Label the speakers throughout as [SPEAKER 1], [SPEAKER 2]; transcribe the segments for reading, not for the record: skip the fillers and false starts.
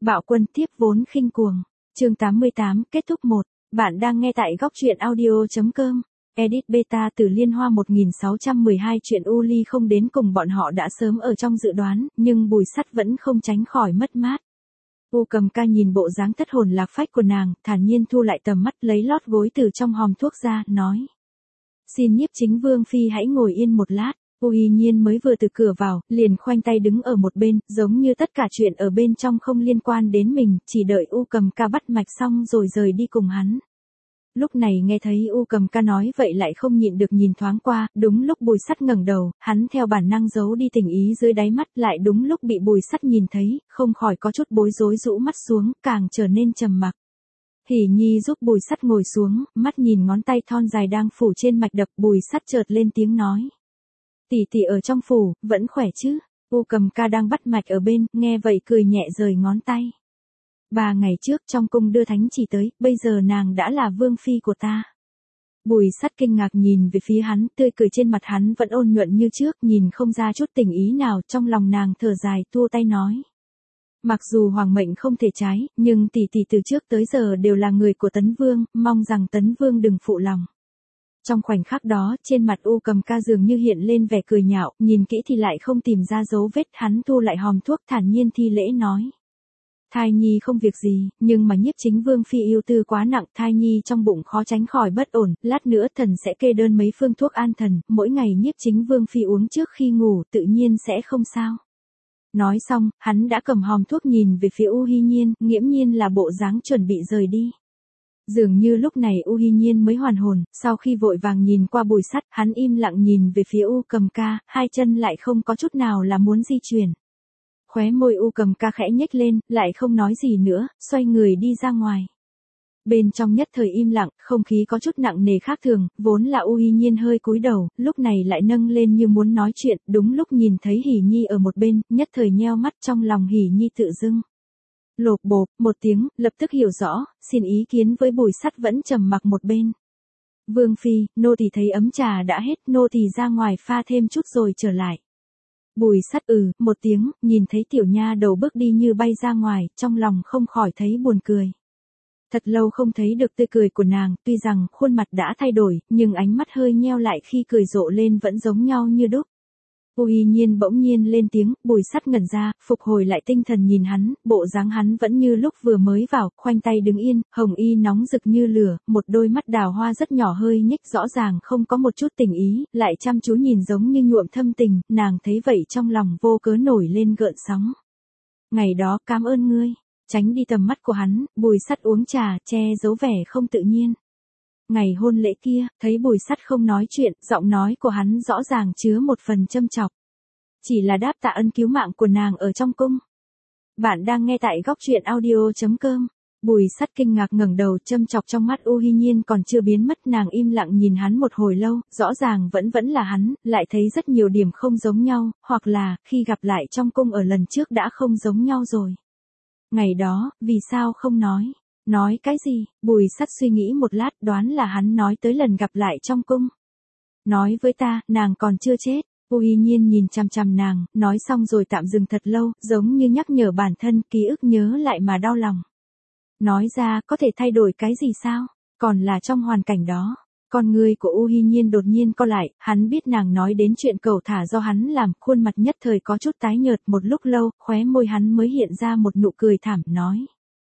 [SPEAKER 1] Bạo quân tiếp vốn khinh cuồng. Chương 88 kết thúc 1. Bạn đang nghe tại góc truyện audio.com. Edit beta từ Liên Hoa 1612 chuyện U Ly không đến cùng bọn họ đã sớm ở trong dự đoán, nhưng Bùi Sắt vẫn không tránh khỏi mất mát. U Cầm Ca nhìn bộ dáng thất hồn lạc phách của nàng, thản nhiên thu lại tầm mắt lấy lót gối từ trong hòm thuốc ra, nói. Xin nhiếp chính vương phi hãy ngồi yên một lát. U Hi Nhiên mới vừa từ cửa vào, liền khoanh tay đứng ở một bên, giống như tất cả chuyện ở bên trong không liên quan đến mình, chỉ đợi U Cầm Ca bắt mạch xong rồi rời đi cùng hắn. Lúc này nghe thấy U Cầm Ca nói vậy lại không nhịn được nhìn thoáng qua, đúng lúc Bùi Sắt ngẩng đầu, hắn theo bản năng giấu đi tình ý dưới đáy mắt, lại đúng lúc bị Bùi Sắt nhìn thấy, không khỏi có chút bối rối rũ mắt xuống, càng trở nên trầm mặc. Hỉ Nhi giúp Bùi Sắt ngồi xuống, mắt nhìn ngón tay thon dài đang phủ trên mạch đập, Bùi Sắt chợt lên tiếng nói. Tỷ tỷ ở trong phủ, vẫn khỏe chứ? U Cầm Ca đang bắt mạch ở bên, nghe vậy cười nhẹ rời ngón tay. 3 ngày trước trong cung đưa thánh chỉ tới, bây giờ nàng đã là vương phi của ta. Bùi Sắt kinh ngạc nhìn về phía hắn, tươi cười trên mặt hắn vẫn ôn nhuận như trước, nhìn không ra chút tình ý nào, trong lòng nàng thở dài, thua tay nói. Mặc dù hoàng mệnh không thể trái, nhưng tỷ tỷ từ trước tới giờ đều là người của Tấn Vương, mong rằng Tấn Vương đừng phụ lòng. Trong khoảnh khắc đó, trên mặt U Cầm Ca dường như hiện lên vẻ cười nhạo, nhìn kỹ thì lại không tìm ra dấu vết, hắn thu lại hòm thuốc thản nhiên thi lễ nói. Thai nhi không việc gì, nhưng mà nhiếp chính vương phi yêu tư quá nặng, thai nhi trong bụng khó tránh khỏi bất ổn, lát nữa thần sẽ kê đơn mấy phương thuốc an thần, mỗi ngày nhiếp chính vương phi uống trước khi ngủ tự nhiên sẽ không sao. Nói xong, hắn đã cầm hòm thuốc nhìn về phía U Hi Nhiên, nghiễm nhiên là bộ dáng chuẩn bị rời đi. Dường như lúc này U Hi Nhiên mới hoàn hồn, sau khi vội vàng nhìn qua Bùi Sắt, hắn im lặng nhìn về phía U Cầm Ca, hai chân lại không có chút nào là muốn di chuyển. Khóe môi U Cầm Ca khẽ nhếch lên, lại không nói gì nữa, xoay người đi ra ngoài. Bên trong nhất thời im lặng, không khí có chút nặng nề khác thường, vốn là U Hi Nhiên hơi cúi đầu, lúc này lại nâng lên như muốn nói chuyện, đúng lúc nhìn thấy Hỉ Nhi ở một bên, nhất thời nheo mắt trong lòng Hỉ Nhi tự dưng. Lộp bộp, một tiếng, lập tức hiểu rõ, xin ý kiến với Bùi Sắt vẫn trầm mặc một bên. Vương phi, nô tỳ thấy ấm trà đã hết, nô tỳ ra ngoài pha thêm chút rồi trở lại. Bùi Sắt một tiếng, nhìn thấy tiểu nha đầu bước đi như bay ra ngoài, trong lòng không khỏi thấy buồn cười. Thật lâu không thấy được tươi cười của nàng, tuy rằng khuôn mặt đã thay đổi, nhưng ánh mắt hơi nheo lại khi cười rộ lên vẫn giống nhau như đúc. U Hi Nhiên bỗng nhiên lên tiếng, Bùi Sắt ngẩn ra, phục hồi lại tinh thần nhìn hắn, bộ dáng hắn vẫn như lúc vừa mới vào, khoanh tay đứng yên, hồng y nóng rực như lửa, một đôi mắt đào hoa rất nhỏ hơi nhếch rõ ràng không có một chút tình ý, lại chăm chú nhìn giống như nhuộm thâm tình, nàng thấy vậy trong lòng vô cớ nổi lên gợn sóng. Ngày đó cảm ơn ngươi, tránh đi tầm mắt của hắn, Bùi Sắt uống trà, che giấu vẻ không tự nhiên. Ngày hôn lễ kia, thấy Bùi Sắt không nói chuyện, giọng nói của hắn rõ ràng chứa một phần châm chọc. Chỉ là đáp tạ ân cứu mạng của nàng ở trong cung. Bạn đang nghe tại góc truyện audio.com. Bùi Sắt kinh ngạc ngẩng đầu, châm chọc trong mắt U Hi Nhiên còn chưa biến mất, nàng im lặng nhìn hắn một hồi lâu, rõ ràng vẫn là hắn, lại thấy rất nhiều điểm không giống nhau, hoặc là, khi gặp lại trong cung ở lần trước đã không giống nhau rồi. Ngày đó, vì sao không nói? Nói cái gì? Bùi Sắt suy nghĩ một lát, đoán là hắn nói tới lần gặp lại trong cung. Nói với ta, nàng còn chưa chết. U Hi Nhiên nhìn chằm chằm nàng, nói xong rồi tạm dừng thật lâu, giống như nhắc nhở bản thân, ký ức nhớ lại mà đau lòng. Nói ra, có thể thay đổi cái gì sao? Còn là trong hoàn cảnh đó. Con người của U Hi Nhiên đột nhiên co lại, hắn biết nàng nói đến chuyện cẩu thả do hắn làm, khuôn mặt nhất thời có chút tái nhợt, một lúc lâu, khóe môi hắn mới hiện ra một nụ cười thảm, nói.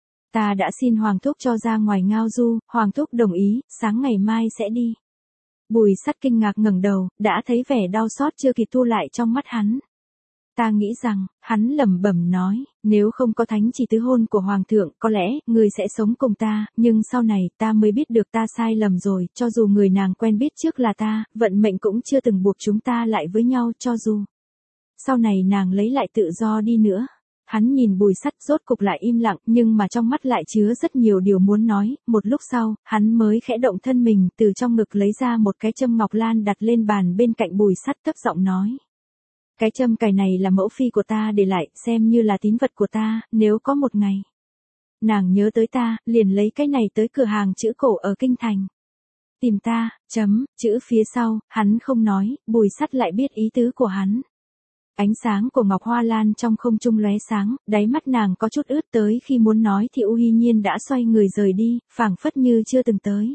[SPEAKER 1] Ta đã xin Hoàng thúc cho ra ngoài ngao du, Hoàng thúc đồng ý, sáng ngày mai sẽ đi. Bùi Sắt kinh ngạc ngẩng đầu, đã thấy vẻ đau xót chưa kịp thu lại trong mắt hắn. Ta nghĩ rằng, hắn lẩm bẩm nói, nếu không có thánh chỉ tứ hôn của Hoàng thượng, có lẽ, người sẽ sống cùng ta, nhưng sau này, ta mới biết được ta sai lầm rồi, cho dù người nàng quen biết trước là ta, vận mệnh cũng chưa từng buộc chúng ta lại với nhau, cho dù. Sau này nàng lấy lại tự do đi nữa. Hắn nhìn Bùi Sắt rốt cục lại im lặng, nhưng mà trong mắt lại chứa rất nhiều điều muốn nói, một lúc sau, hắn mới khẽ động thân mình, từ trong ngực lấy ra một cái châm ngọc lan đặt lên bàn bên cạnh Bùi Sắt, thấp giọng nói. Cái châm cài này là mẫu phi của ta để lại, xem như là tín vật của ta, nếu có một ngày nàng nhớ tới ta, liền lấy cái này tới cửa hàng chữ cổ ở kinh thành. Tìm ta, chữ phía sau, hắn không nói, Bùi Sắt lại biết ý tứ của hắn. Ánh sáng của ngọc hoa lan trong không trung lóe sáng, đáy mắt nàng có chút ướt tới khi muốn nói thì U Hi Nhiên đã xoay người rời đi, phảng phất như chưa từng tới.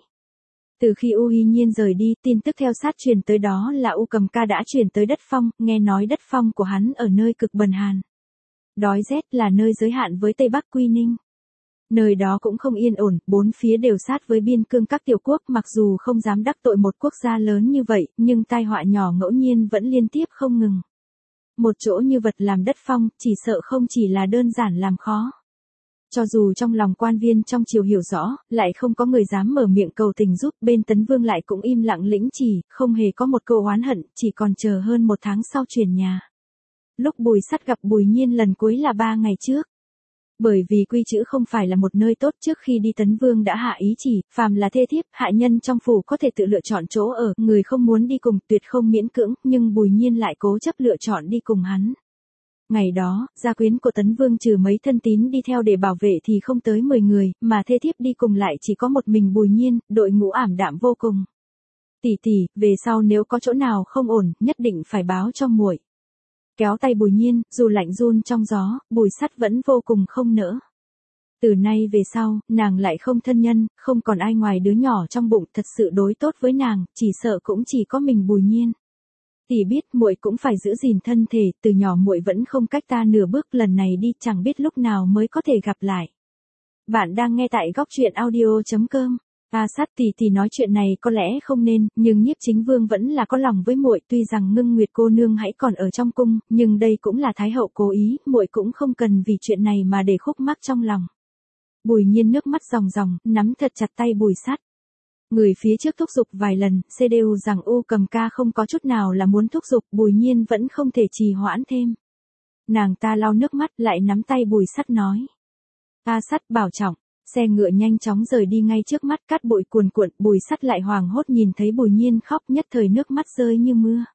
[SPEAKER 1] Từ khi U Hi Nhiên rời đi, tin tức theo sát truyền tới đó là U Cầm Ca đã chuyển tới đất phong, nghe nói đất phong của hắn ở nơi cực bần hàn. Đói rét là nơi giới hạn với Tây Bắc Quy Ninh. Nơi đó cũng không yên ổn, bốn phía đều sát với biên cương các tiểu quốc, mặc dù không dám đắc tội một quốc gia lớn như vậy, nhưng tai họa nhỏ ngẫu nhiên vẫn liên tiếp không ngừng. Một chỗ như vật làm đất phong, chỉ sợ không chỉ là đơn giản làm khó. Cho dù trong lòng quan viên trong triều hiểu rõ, lại không có người dám mở miệng cầu tình giúp, bên Tấn Vương lại cũng im lặng lĩnh chỉ, không hề có một câu oán hận, chỉ còn chờ hơn một tháng sau chuyển nhà. Lúc Bùi Sắt gặp Bùi Nhiên lần cuối là 3 ngày trước. Bởi vì Quy Chữ không phải là một nơi tốt, trước khi đi Tấn Vương đã hạ ý chỉ, phàm là thê thiếp, hạ nhân trong phủ có thể tự lựa chọn chỗ ở, người không muốn đi cùng tuyệt không miễn cưỡng, nhưng Bùi Nhiên lại cố chấp lựa chọn đi cùng hắn. Ngày đó, gia quyến của Tấn Vương trừ mấy thân tín đi theo để bảo vệ thì không tới 10 người, mà thê thiếp đi cùng lại chỉ có một mình Bùi Nhiên, đội ngũ ảm đạm vô cùng. Tỷ tỷ, về sau nếu có chỗ nào không ổn, nhất định phải báo cho muội. Kéo tay Bùi Nhiên, dù lạnh run trong gió, Bùi Sắt vẫn vô cùng không nỡ. Từ nay về sau, nàng lại không thân nhân, không còn ai ngoài đứa nhỏ trong bụng, thật sự đối tốt với nàng, chỉ sợ cũng chỉ có mình Bùi Nhiên. Tỷ biết muội cũng phải giữ gìn thân thể, từ nhỏ muội vẫn không cách ta nửa bước, lần này đi chẳng biết lúc nào mới có thể gặp lại. Bạn đang nghe tại góc truyện audio.com. Sắt tỷ nói chuyện này có lẽ không nên, nhưng Nhiếp Chính Vương vẫn là có lòng với muội, tuy rằng Ngưng Nguyệt cô nương hãy còn ở trong cung, nhưng đây cũng là Thái hậu cố ý, muội cũng không cần vì chuyện này mà để khúc mắc trong lòng. Bùi Nhiên nước mắt ròng ròng, nắm thật chặt tay Bùi Sắt. Người phía trước thúc giục vài lần, CDU rằng U Cầm Ca không có chút nào là muốn thúc giục, Bùi Nhiên vẫn không thể trì hoãn thêm. Nàng ta lau nước mắt lại nắm tay Bùi Sắt nói. Sắt bảo trọng. Xe ngựa nhanh chóng rời đi, ngay trước mắt cát bụi cuồn cuộn, Bùi Sắt lại hoảng hốt nhìn thấy Bùi Nhiên khóc, nhất thời nước mắt rơi như mưa.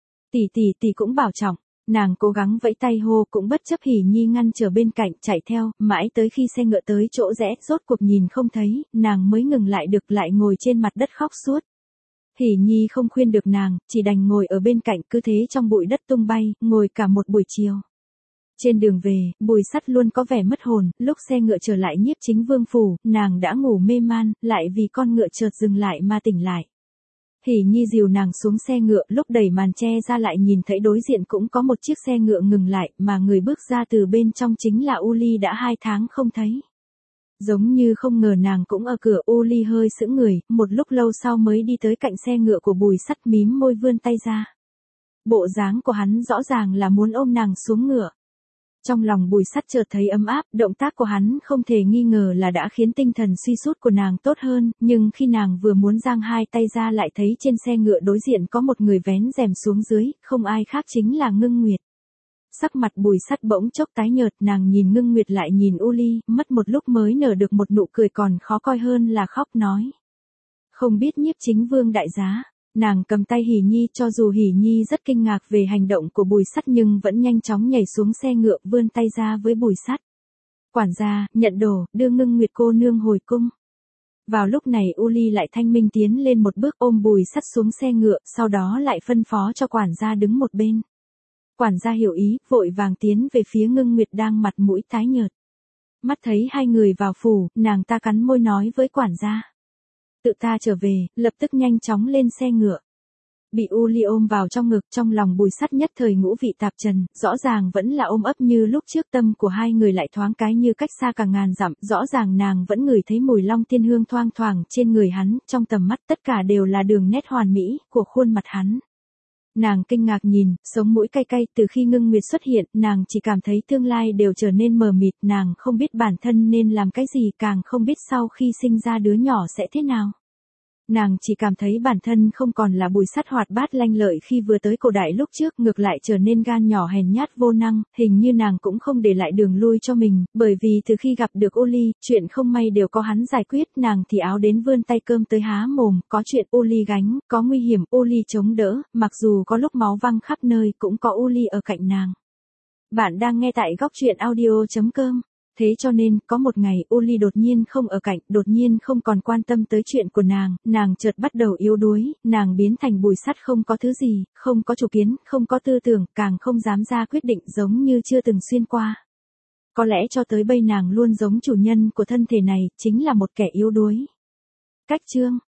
[SPEAKER 1] Tỷ cũng bảo trọng. Nàng cố gắng vẫy tay hô, cũng bất chấp Hỉ Nhi ngăn trở bên cạnh chạy theo, mãi tới khi xe ngựa tới chỗ rẽ, rốt cuộc nhìn không thấy, nàng mới ngừng lại được, lại ngồi trên mặt đất khóc suốt. Hỉ Nhi không khuyên được nàng, chỉ đành ngồi ở bên cạnh, cứ thế trong bụi đất tung bay, ngồi cả một buổi chiều. Trên đường về, Bùi Sắt luôn có vẻ mất hồn, lúc xe ngựa trở lại Nhiếp Chính Vương phủ, nàng đã ngủ mê man, lại vì con ngựa chợt dừng lại mà tỉnh lại. Hỉ Nhi dìu nàng xuống xe ngựa, lúc đẩy màn che ra lại nhìn thấy đối diện cũng có một chiếc xe ngựa ngừng lại, mà người bước ra từ bên trong chính là U Ly đã 2 tháng không thấy. Giống như không ngờ nàng cũng ở cửa, U Ly hơi sững người, một lúc lâu sau mới đi tới cạnh xe ngựa của Bùi Sắt, mím môi vươn tay ra. Bộ dáng của hắn rõ ràng là muốn ôm nàng xuống ngựa. Trong lòng Bùi Sắt chợt thấy ấm áp, động tác của hắn không thể nghi ngờ là đã khiến tinh thần suy sút của nàng tốt hơn, nhưng khi nàng vừa muốn giang hai tay ra lại thấy trên xe ngựa đối diện có một người vén rèm xuống dưới, không ai khác chính là Ngưng Nguyệt. Sắc mặt Bùi Sắt bỗng chốc tái nhợt, nàng nhìn Ngưng Nguyệt lại nhìn U Ly, mất một lúc mới nở được một nụ cười còn khó coi hơn là khóc, nói. Không biết Nhiếp Chính Vương đại giá. Nàng cầm tay Hỉ Nhi, cho dù Hỉ Nhi rất kinh ngạc về hành động của Bùi Sắt nhưng vẫn nhanh chóng nhảy xuống xe ngựa, vươn tay ra với Bùi Sắt. Quản gia, nhận đồ, đưa Ngưng Nguyệt cô nương hồi cung. Vào lúc này U Ly lại thanh minh tiến lên một bước, ôm Bùi Sắt xuống xe ngựa, sau đó lại phân phó cho quản gia đứng một bên. Quản gia hiểu ý, vội vàng tiến về phía Ngưng Nguyệt đang mặt mũi tái nhợt. Mắt thấy hai người vào phủ, nàng ta cắn môi nói với quản gia. Tự ta trở về, lập tức nhanh chóng lên xe ngựa. Bị U Ly ôm vào trong ngực, trong lòng Bùi Sắt nhất thời ngũ vị tạp trần, rõ ràng vẫn là ôm ấp như lúc trước, tâm của hai người lại thoáng cái như cách xa cả ngàn dặm, rõ ràng nàng vẫn ngửi thấy mùi long tiên hương thoang thoảng trên người hắn, trong tầm mắt tất cả đều là đường nét hoàn mỹ của khuôn mặt hắn. Nàng kinh ngạc nhìn, sống mũi cay cay, từ khi Ngưng Nguyệt xuất hiện, nàng chỉ cảm thấy tương lai đều trở nên mờ mịt, nàng không biết bản thân nên làm cái gì, càng không biết sau khi sinh ra đứa nhỏ sẽ thế nào. Nàng chỉ cảm thấy bản thân không còn là Bùi Sắt hoạt bát lanh lợi khi vừa tới cổ đại lúc trước, ngược lại trở nên gan nhỏ hèn nhát vô năng, hình như nàng cũng không để lại đường lui cho mình, bởi vì từ khi gặp được U Ly, chuyện không may đều có hắn giải quyết, nàng thì áo đến vươn tay cơm tới há mồm, có chuyện U Ly gánh, có nguy hiểm U Ly chống đỡ, mặc dù có lúc máu văng khắp nơi cũng có U Ly ở cạnh nàng. Bạn đang nghe tại góc truyện audio.com. Thế cho nên, có một ngày Uli đột nhiên không ở cạnh, đột nhiên không còn quan tâm tới chuyện của nàng chợt bắt đầu yếu đuối, nàng biến thành bùi sắt không có thứ gì, không có chủ kiến, không có tư tưởng, càng không dám ra quyết định giống như chưa từng xuyên qua. Có lẽ cho tới bây nàng luôn giống chủ nhân của thân thể này, chính là một kẻ yếu đuối. Cách chương